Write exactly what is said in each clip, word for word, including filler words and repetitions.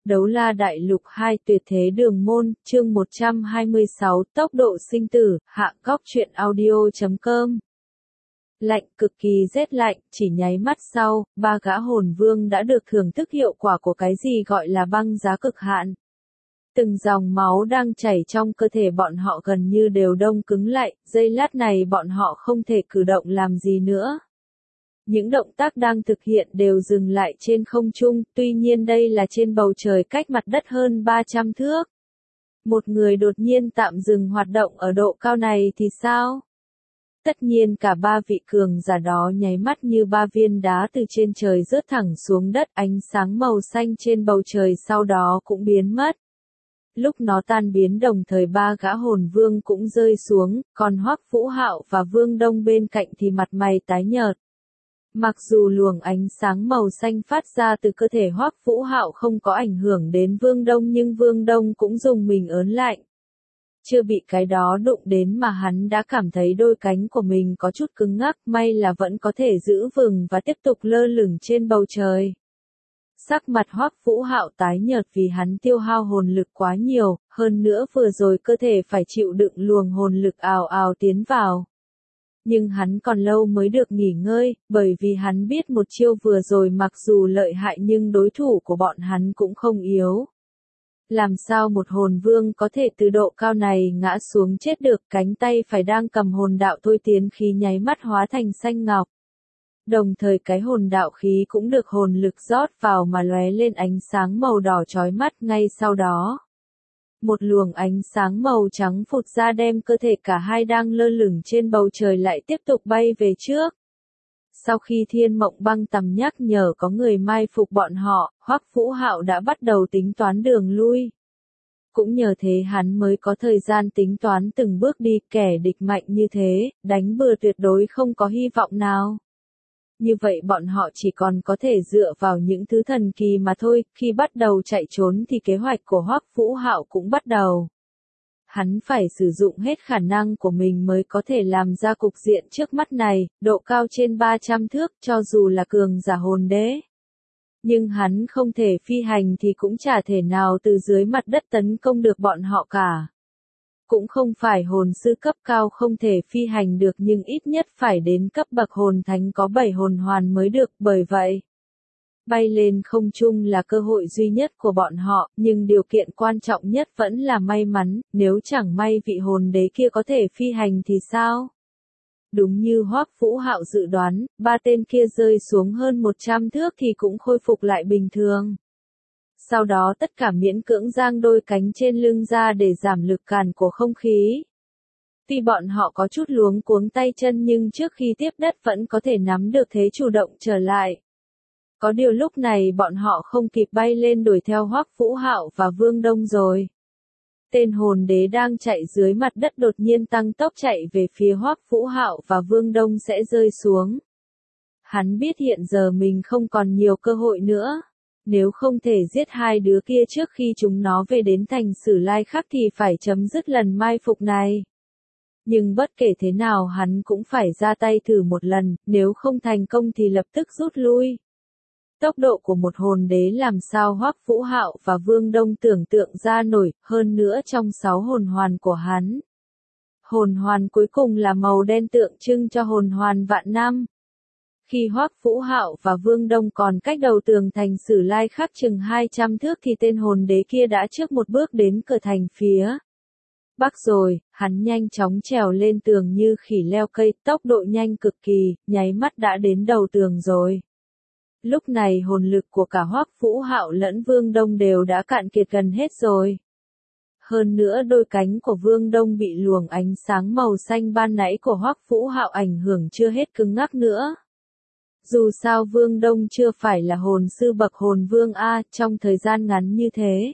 Đấu la đại lục hai tuyệt thế đường môn, chương một trăm hai mươi sáu, tốc độ sinh tử, hạ góc truyện audio chấm com. Lạnh, cực kỳ rét lạnh, chỉ nháy mắt sau, ba gã hồn vương đã được thưởng thức hiệu quả của cái gì gọi là băng giá cực hạn. Từng dòng máu đang chảy trong cơ thể bọn họ gần như đều đông cứng lại, giây lát này bọn họ không thể cử động làm gì nữa. Những động tác đang thực hiện đều dừng lại trên không trung, tuy nhiên đây là trên bầu trời cách mặt đất hơn ba trăm thước. Một người đột nhiên tạm dừng hoạt động ở độ cao này thì sao? Tất nhiên cả ba vị cường giả đó nháy mắt như ba viên đá từ trên trời rớt thẳng xuống đất, ánh sáng màu xanh trên bầu trời sau đó cũng biến mất. Lúc nó tan biến đồng thời ba gã hồn vương cũng rơi xuống, còn Hoắc Vũ Hạo và Vương Đông bên cạnh thì mặt mày tái nhợt. Mặc dù luồng ánh sáng màu xanh phát ra từ cơ thể Hoắc Vũ Hạo không có ảnh hưởng đến Vương Đông nhưng Vương Đông cũng dùng mình ớn lạnh. Chưa bị cái đó đụng đến mà hắn đã cảm thấy đôi cánh của mình có chút cứng ngắc, may là vẫn có thể giữ vững và tiếp tục lơ lửng trên bầu trời. Sắc mặt Hoắc Vũ Hạo tái nhợt vì hắn tiêu hao hồn lực quá nhiều, hơn nữa vừa rồi cơ thể phải chịu đựng luồng hồn lực ào ào tiến vào. Nhưng hắn còn lâu mới được nghỉ ngơi, bởi vì hắn biết một chiêu vừa rồi mặc dù lợi hại nhưng đối thủ của bọn hắn cũng không yếu. Làm sao một hồn vương có thể từ độ cao này ngã xuống chết được, cánh tay phải đang cầm hồn đạo thôi tiến khí nháy mắt hóa thành xanh ngọc. Đồng thời cái hồn đạo khí cũng được hồn lực rót vào mà lóe lên ánh sáng màu đỏ chói mắt ngay sau đó. Một luồng ánh sáng màu trắng phụt ra đem cơ thể cả hai đang lơ lửng trên bầu trời lại tiếp tục bay về trước. Sau khi Thiên Mộng Băng Tầm nhắc nhở có người mai phục bọn họ, Hoắc Vũ Hạo đã bắt đầu tính toán đường lui. Cũng nhờ thế hắn mới có thời gian tính toán từng bước đi, kẻ địch mạnh như thế, đánh bừa tuyệt đối không có hy vọng nào. Như vậy bọn họ chỉ còn có thể dựa vào những thứ thần kỳ mà thôi, khi bắt đầu chạy trốn thì kế hoạch của Hoắc Vũ Hạo cũng bắt đầu. Hắn phải sử dụng hết khả năng của mình mới có thể làm ra cục diện trước mắt này, độ cao trên ba trăm thước cho dù là cường giả hồn đế. Nhưng hắn không thể phi hành thì cũng chả thể nào từ dưới mặt đất tấn công được bọn họ cả. Cũng không phải hồn sư cấp cao không thể phi hành được nhưng ít nhất phải đến cấp bậc hồn thánh có bảy hồn hoàn mới được, bởi vậy bay lên không trung là cơ hội duy nhất của bọn họ, nhưng điều kiện quan trọng nhất vẫn là may mắn, nếu chẳng may vị hồn đế kia có thể phi hành thì sao? Đúng như Hoắc Vũ Hạo dự đoán, ba tên kia rơi xuống hơn một trăm thước thì cũng khôi phục lại bình thường. Sau đó tất cả miễn cưỡng giang đôi cánh trên lưng ra để giảm lực cản của không khí. Tuy bọn họ có chút luống cuống tay chân nhưng trước khi tiếp đất vẫn có thể nắm được thế chủ động trở lại. Có điều lúc này bọn họ không kịp bay lên đuổi theo Hoắc Vũ Hạo và Vương Đông rồi. Tên hồn đế đang chạy dưới mặt đất đột nhiên tăng tốc chạy về phía Hoắc Vũ Hạo và Vương Đông sẽ rơi xuống. Hắn biết hiện giờ mình không còn nhiều cơ hội nữa. Nếu không thể giết hai đứa kia trước khi chúng nó về đến thành Sử Lai Khắc thì phải chấm dứt lần mai phục này. Nhưng bất kể thế nào hắn cũng phải ra tay thử một lần, nếu không thành công thì lập tức rút lui. Tốc độ của một hồn đế làm sao Hoắc Vũ Hạo và Vương Đông tưởng tượng ra nổi, hơn nữa trong sáu hồn hoàn của hắn. Hồn hoàn cuối cùng là màu đen tượng trưng cho hồn hoàn vạn năm. Khi Hoắc Vũ Hạo và Vương Đông còn cách đầu tường thành Sử Lai Khắc chừng hai trăm thước thì tên hồn đế kia đã trước một bước đến cửa thành phía bắc rồi, hắn nhanh chóng trèo lên tường như khỉ leo cây, tốc độ nhanh cực kỳ, nháy mắt đã đến đầu tường rồi. Lúc này hồn lực của cả Hoắc Vũ Hạo lẫn Vương Đông đều đã cạn kiệt gần hết rồi. Hơn nữa đôi cánh của Vương Đông bị luồng ánh sáng màu xanh ban nãy của Hoắc Vũ Hạo ảnh hưởng chưa hết cứng ngắc nữa. Dù sao Vương Đông chưa phải là hồn sư bậc hồn vương A, trong thời gian ngắn như thế.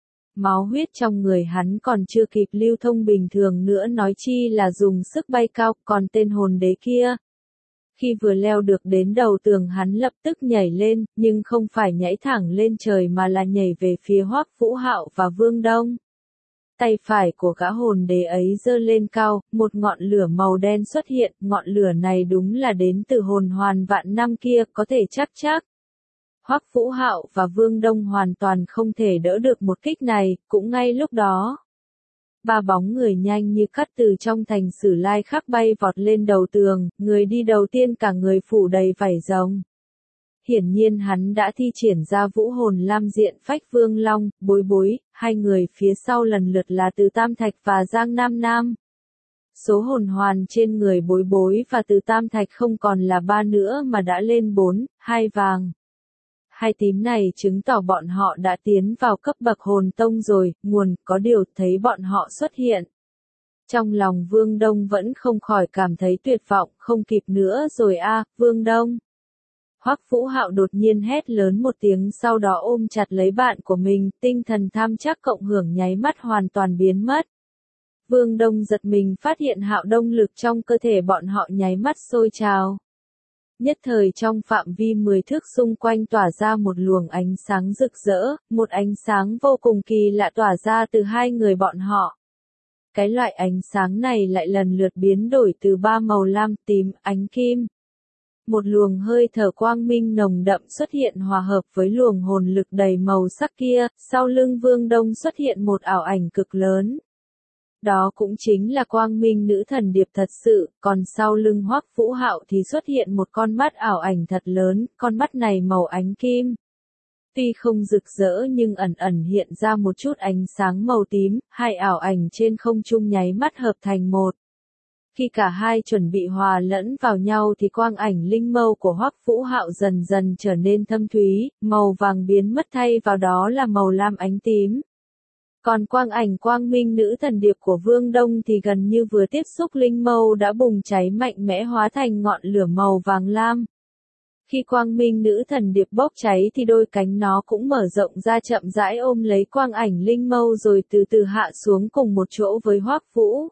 Máu huyết trong người hắn còn chưa kịp lưu thông bình thường nữa nói chi là dùng sức bay cao, còn tên hồn đế kia. Khi vừa leo được đến đầu tường hắn lập tức nhảy lên, nhưng không phải nhảy thẳng lên trời mà là nhảy về phía Hoắc Vũ Hạo và Vương Đông. Tay phải của gã hồn đế ấy giơ lên cao, một ngọn lửa màu đen xuất hiện, ngọn lửa này đúng là đến từ hồn hoàn vạn năm kia, có thể chắc chắc. Hoắc Vũ Hạo và Vương Đông hoàn toàn không thể đỡ được một kích này, cũng ngay lúc đó. Ba bóng người nhanh như cắt từ trong thành Sử Lai Khắc bay vọt lên đầu tường, người đi đầu tiên cả người phủ đầy vảy rồng. Hiển nhiên hắn đã thi triển ra vũ hồn lam diện phách vương long, bối bối, hai người phía sau lần lượt là Từ Tam Thạch và Giang Nam Nam. Số hồn hoàn trên người bối bối và Từ Tam Thạch không còn là ba nữa mà đã lên bốn, hai vàng. Hai tím này chứng tỏ bọn họ đã tiến vào cấp bậc hồn tông rồi, nguồn, có điều thấy bọn họ xuất hiện. Trong lòng Vương Đông vẫn không khỏi cảm thấy tuyệt vọng, không kịp nữa rồi a, Vương Đông. Hoắc Vũ Hạo đột nhiên hét lớn một tiếng, sau đó ôm chặt lấy bạn của mình, tinh thần tham chắc cộng hưởng nháy mắt hoàn toàn biến mất. Vương Đông giật mình phát hiện Hạo Đông lực trong cơ thể bọn họ nháy mắt sôi trào. Nhất thời trong phạm vi mười thước xung quanh tỏa ra một luồng ánh sáng rực rỡ, một ánh sáng vô cùng kỳ lạ tỏa ra từ hai người bọn họ. Cái loại ánh sáng này lại lần lượt biến đổi từ ba màu lam, tím, ánh kim. Một luồng hơi thở quang minh nồng đậm xuất hiện hòa hợp với luồng hồn lực đầy màu sắc kia, sau lưng Vương Đông xuất hiện một ảo ảnh cực lớn. Đó cũng chính là quang minh nữ thần điệp thật sự, còn sau lưng Hoắc Vũ Hạo thì xuất hiện một con mắt ảo ảnh thật lớn, con mắt này màu ánh kim. Tuy không rực rỡ nhưng ẩn ẩn hiện ra một chút ánh sáng màu tím, hai ảo ảnh trên không trung nháy mắt hợp thành một. Khi cả hai chuẩn bị hòa lẫn vào nhau thì quang ảnh linh mâu của Hoắc Vũ Hạo dần dần trở nên thâm thúy, màu vàng biến mất thay vào đó là màu lam ánh tím. Còn quang ảnh quang minh nữ thần điệp của Vương Đông thì gần như vừa tiếp xúc linh mâu đã bùng cháy mạnh mẽ hóa thành ngọn lửa màu vàng lam. Khi quang minh nữ thần điệp bốc cháy thì đôi cánh nó cũng mở rộng ra chậm rãi ôm lấy quang ảnh linh mâu rồi từ từ hạ xuống cùng một chỗ với Hoắc Vũ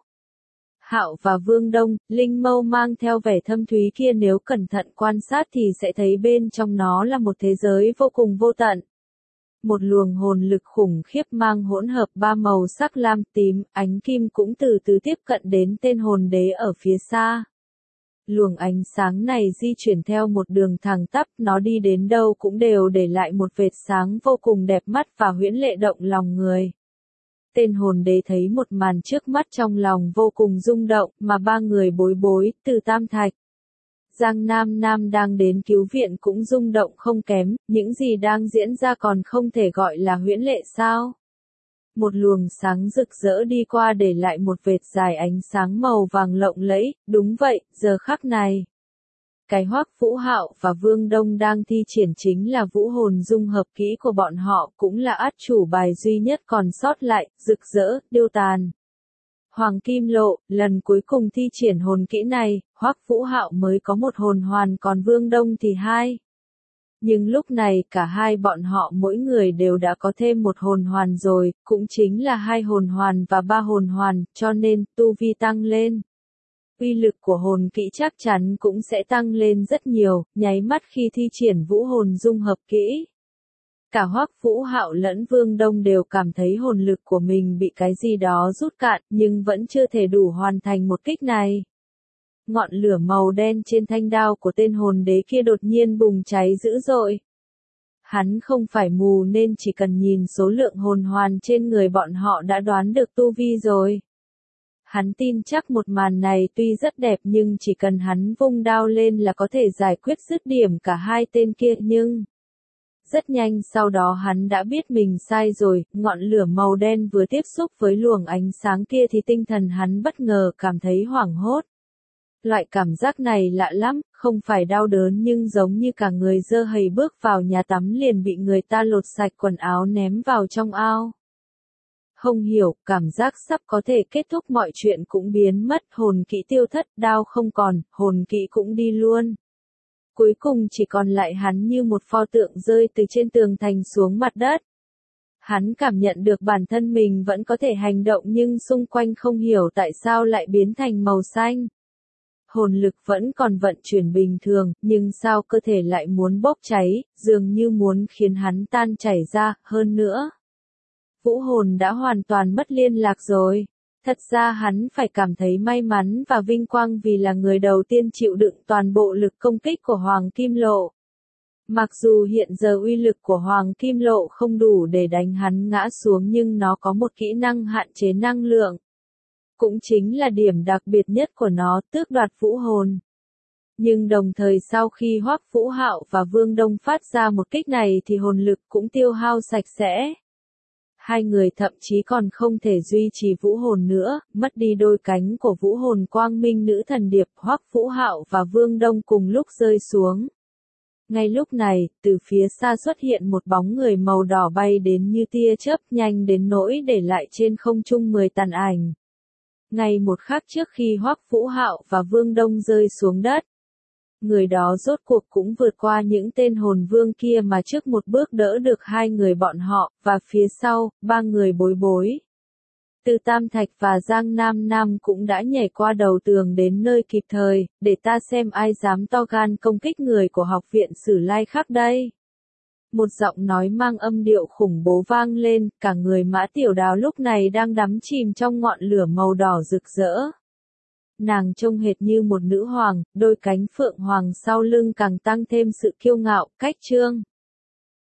Hạo và Vương Đông. Linh mâu mang theo vẻ thâm thúy kia nếu cẩn thận quan sát thì sẽ thấy bên trong nó là một thế giới vô cùng vô tận. Một luồng hồn lực khủng khiếp mang hỗn hợp ba màu sắc lam, tím, ánh kim cũng từ từ tiếp cận đến tên hồn đế ở phía xa. Luồng ánh sáng này di chuyển theo một đường thẳng tắp, nó đi đến đâu cũng đều để lại một vệt sáng vô cùng đẹp mắt và huyễn lệ động lòng người. Tên hồn đế thấy một màn trước mắt trong lòng vô cùng rung động, mà ba người bối bối, Từ Tam Thạch, Giang Nam Nam đang đến cứu viện cũng rung động không kém, những gì đang diễn ra còn không thể gọi là huyễn lệ sao? Một luồng sáng rực rỡ đi qua để lại một vệt dài ánh sáng màu vàng lộng lẫy, đúng vậy, giờ khắc này. Cái Hoắc Vũ Hạo và Vương Đông đang thi triển chính là vũ hồn dung hợp kỹ của bọn họ, cũng là át chủ bài duy nhất còn sót lại, rực rỡ, điêu tàn. Hoàng Kim Lộ, lần cuối cùng thi triển hồn kỹ này, Hoắc Vũ Hạo mới có một hồn hoàn còn Vương Đông thì hai. Nhưng lúc này cả hai bọn họ mỗi người đều đã có thêm một hồn hoàn rồi, cũng chính là hai hồn hoàn và ba hồn hoàn, cho nên tu vi tăng lên. Uy lực của hồn kỹ chắc chắn cũng sẽ tăng lên rất nhiều, nháy mắt khi thi triển vũ hồn dung hợp kỹ. Cả Hoắc Vũ Hạo lẫn Vương Đông đều cảm thấy hồn lực của mình bị cái gì đó rút cạn, nhưng vẫn chưa thể đủ hoàn thành một kích này. Ngọn lửa màu đen trên thanh đao của tên hồn đế kia đột nhiên bùng cháy dữ dội. Hắn không phải mù nên chỉ cần nhìn số lượng hồn hoàn trên người bọn họ đã đoán được tu vi rồi. Hắn tin chắc một màn này tuy rất đẹp nhưng chỉ cần hắn vung đao lên là có thể giải quyết dứt điểm cả hai tên kia, nhưng rất nhanh sau đó hắn đã biết mình sai rồi, ngọn lửa màu đen vừa tiếp xúc với luồng ánh sáng kia thì tinh thần hắn bất ngờ cảm thấy hoảng hốt. Loại cảm giác này lạ lắm, không phải đau đớn nhưng giống như cả người dơ hầy bước vào nhà tắm liền bị người ta lột sạch quần áo ném vào trong ao. Không hiểu, cảm giác sắp có thể kết thúc mọi chuyện cũng biến mất, hồn kỹ tiêu thất, đao không còn, hồn kỹ cũng đi luôn. Cuối cùng chỉ còn lại hắn như một pho tượng rơi từ trên tường thành xuống mặt đất. Hắn cảm nhận được bản thân mình vẫn có thể hành động nhưng xung quanh không hiểu tại sao lại biến thành màu xanh. Hồn lực vẫn còn vận chuyển bình thường, nhưng sao cơ thể lại muốn bốc cháy, dường như muốn khiến hắn tan chảy ra, hơn nữa. Vũ hồn đã hoàn toàn mất liên lạc rồi. Thật ra hắn phải cảm thấy may mắn và vinh quang vì là người đầu tiên chịu đựng toàn bộ lực công kích của Hoàng Kim Lộ. Mặc dù hiện giờ uy lực của Hoàng Kim Lộ không đủ để đánh hắn ngã xuống nhưng nó có một kỹ năng hạn chế năng lượng. Cũng chính là điểm đặc biệt nhất của nó, tước đoạt vũ hồn. Nhưng đồng thời sau khi Hoắc Vũ Hạo và Vương Đông phát ra một kích này thì hồn lực cũng tiêu hao sạch sẽ. Hai người thậm chí còn không thể duy trì vũ hồn nữa, mất đi đôi cánh của vũ hồn quang minh nữ thần điệp. Hoắc Vũ Hạo và Vương Đông cùng lúc rơi xuống. Ngay lúc này, từ phía xa xuất hiện một bóng người màu đỏ bay đến như tia chớp, nhanh đến nỗi để lại trên không trung mười tàn ảnh. Ngay một khắc trước khi Hoắc Vũ Hạo và Vương Đông rơi xuống đất, người đó rốt cuộc cũng vượt qua những tên hồn vương kia mà trước một bước đỡ được hai người bọn họ, và phía sau, ba người Bối Bối. Từ Tam Thạch và Giang Nam Nam cũng đã nhảy qua đầu tường đến nơi kịp thời, để ta xem ai dám to gan công kích người của học viện Sử Lai Khắc đây. Một giọng nói mang âm điệu khủng bố vang lên, cả người Mã Tiểu Đào lúc này đang đắm chìm trong ngọn lửa màu đỏ rực rỡ. Nàng trông hệt như một nữ hoàng, đôi cánh phượng hoàng sau lưng càng tăng thêm sự kiêu ngạo, cách trương.